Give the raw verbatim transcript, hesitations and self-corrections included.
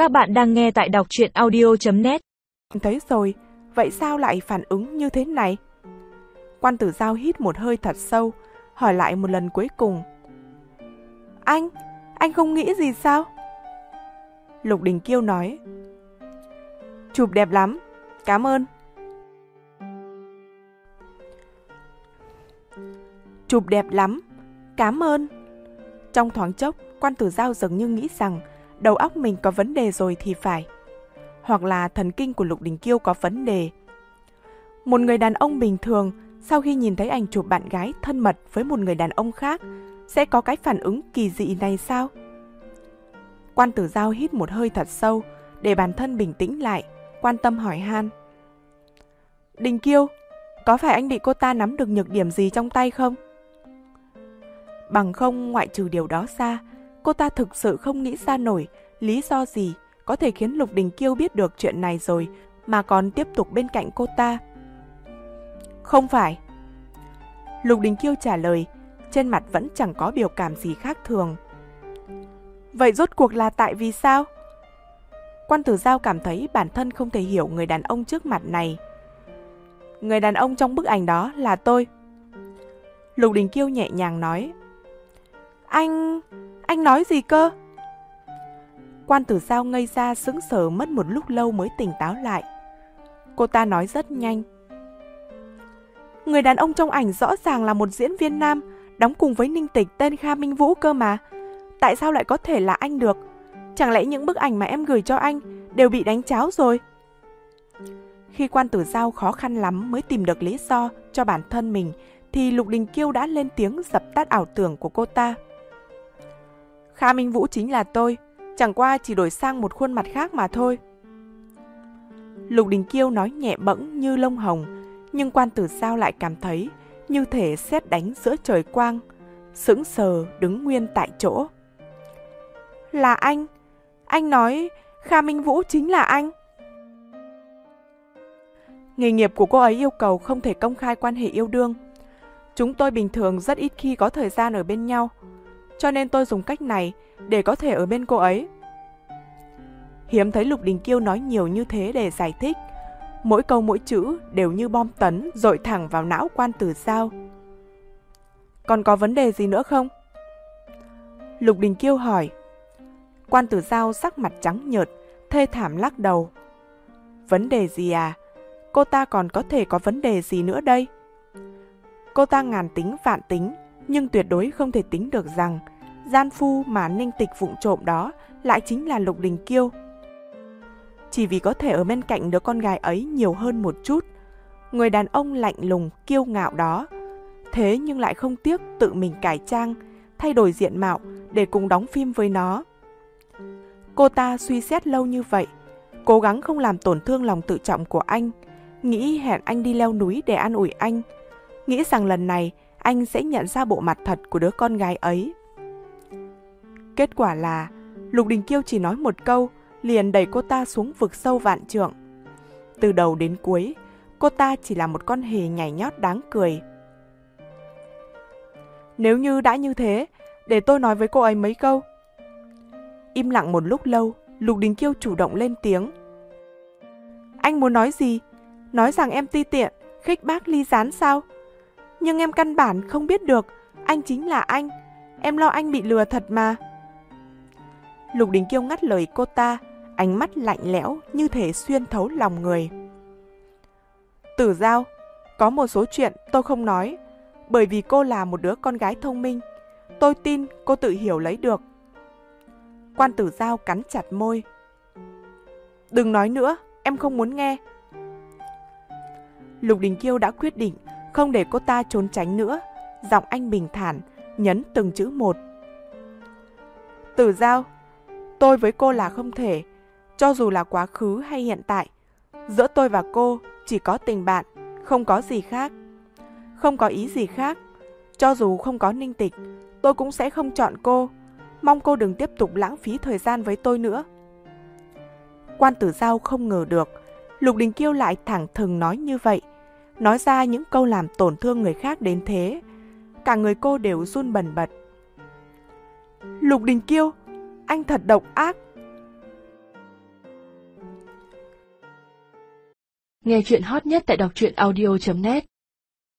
Các bạn đang nghe tại đọc truyện audio chấm net. Thấy rồi, vậy sao lại phản ứng như thế này? Quan Tử Giao hít một hơi thật sâu, hỏi lại một lần cuối cùng. Anh, anh không nghĩ gì sao? Lục Đình Kiêu nói. Chụp đẹp lắm, cảm ơn. Chụp đẹp lắm, cảm ơn. Trong thoáng chốc, Quan Tử Giao dường như nghĩ rằng đầu óc mình có vấn đề rồi thì phải. Hoặc là thần kinh của Lục Đình Kiêu có vấn đề. Một người đàn ông bình thường, sau khi nhìn thấy ảnh chụp bạn gái thân mật với một người đàn ông khác, sẽ có cái phản ứng kỳ dị này sao? Quan Tử Giao hít một hơi thật sâu, để bản thân bình tĩnh lại, quan tâm hỏi han. Đình Kiêu, có phải anh bị cô ta nắm được nhược điểm gì trong tay không? Bằng không, ngoại trừ điều đó ra, cô ta thực sự không nghĩ ra nổi lý do gì có thể khiến Lục Đình Kiêu biết được chuyện này rồi mà còn tiếp tục bên cạnh cô ta. Không phải. Lục Đình Kiêu trả lời, trên mặt vẫn chẳng có biểu cảm gì khác thường. Vậy rốt cuộc là tại vì sao? Quan Tử Giao cảm thấy bản thân không thể hiểu người đàn ông trước mặt này. Người đàn ông trong bức ảnh đó là tôi. Lục Đình Kiêu nhẹ nhàng nói. Anh... anh nói gì cơ? Quan Tử Giao ngây ra sững sờ mất một lúc lâu mới tỉnh táo lại. Cô ta nói rất nhanh. Người đàn ông trong ảnh rõ ràng là một diễn viên nam, đóng cùng với Ninh Tịch tên Kha Minh Vũ cơ mà. Tại sao lại có thể là anh được? Chẳng lẽ những bức ảnh mà em gửi cho anh đều bị đánh tráo rồi? Khi Quan Tử Giao khó khăn lắm mới tìm được lý do cho bản thân mình, thì Lục Đình Kiêu đã lên tiếng dập tắt ảo tưởng của cô ta. Kha Minh Vũ chính là tôi, chẳng qua chỉ đổi sang một khuôn mặt khác mà thôi. Lục Đình Kiêu nói nhẹ bẫng như lông hồng, nhưng Quan Tử Giao lại cảm thấy như thể sét đánh giữa trời quang, sững sờ đứng nguyên tại chỗ. Là anh? Anh nói Kha Minh Vũ chính là anh? Nghề nghiệp của cô ấy yêu cầu không thể công khai quan hệ yêu đương. Chúng tôi bình thường rất ít khi có thời gian ở bên nhau, cho nên tôi dùng cách này để có thể ở bên cô ấy. Hiếm thấy Lục Đình Kiêu nói nhiều như thế để giải thích. Mỗi câu mỗi chữ đều như bom tấn dội thẳng vào não Quan Tử Giao. Còn có vấn đề gì nữa không? Lục Đình Kiêu hỏi. Quan Tử Giao sắc mặt trắng nhợt, thê thảm lắc đầu. Vấn đề gì à? Cô ta còn có thể có vấn đề gì nữa đây? Cô ta ngàn tính vạn tính, nhưng tuyệt đối không thể tính được rằng gian phu mà Ninh Tịch vụng trộm đó lại chính là Lục Đình Kiêu. Chỉ vì có thể ở bên cạnh đứa con gái ấy nhiều hơn một chút, người đàn ông lạnh lùng, kiêu ngạo đó, thế nhưng lại không tiếc tự mình cải trang, thay đổi diện mạo để cùng đóng phim với nó. Cô ta suy xét lâu như vậy, cố gắng không làm tổn thương lòng tự trọng của anh, nghĩ hẹn anh đi leo núi để an ủi anh, nghĩ rằng lần này anh sẽ nhận ra bộ mặt thật của đứa con gái ấy. Kết quả là Lục Đình Kiêu chỉ nói một câu liền đẩy cô ta xuống vực sâu vạn trượng. Từ đầu đến cuối, cô ta chỉ là một con hề nhảy nhót đáng cười. Nếu như đã như thế, để tôi nói với cô ấy mấy câu. Im lặng một lúc lâu, Lục Đình Kiêu chủ động lên tiếng. Anh muốn nói gì? Nói rằng em ti tiện, khích bác ly gián sao? Nhưng em căn bản không biết được, anh chính là anh. Em lo anh bị lừa thật mà. Lục Đình Kiêu ngắt lời cô ta, ánh mắt lạnh lẽo như thể xuyên thấu lòng người. Tử Giao, có một số chuyện tôi không nói, bởi vì cô là một đứa con gái thông minh. Tôi tin cô tự hiểu lấy được. Quan Tử Giao cắn chặt môi. Đừng nói nữa, em không muốn nghe. Lục Đình Kiêu đã quyết định không để cô ta trốn tránh nữa, giọng anh bình thản, nhấn từng chữ một. Tử Giao, tôi với cô là không thể, cho dù là quá khứ hay hiện tại. Giữa tôi và cô chỉ có tình bạn, không có gì khác. Không có ý gì khác. Cho dù không có Ninh Tịch, tôi cũng sẽ không chọn cô. Mong cô đừng tiếp tục lãng phí thời gian với tôi nữa. Quan Tử Giao không ngờ được Lục Đình Kiêu lại thẳng thừng nói như vậy, nói ra những câu làm tổn thương người khác đến thế. Cả người cô đều run bần bật. Lục Đình Kiêu, anh thật độc ác. Nghe chuyện hot nhất tại đọc truyện audio chấm net.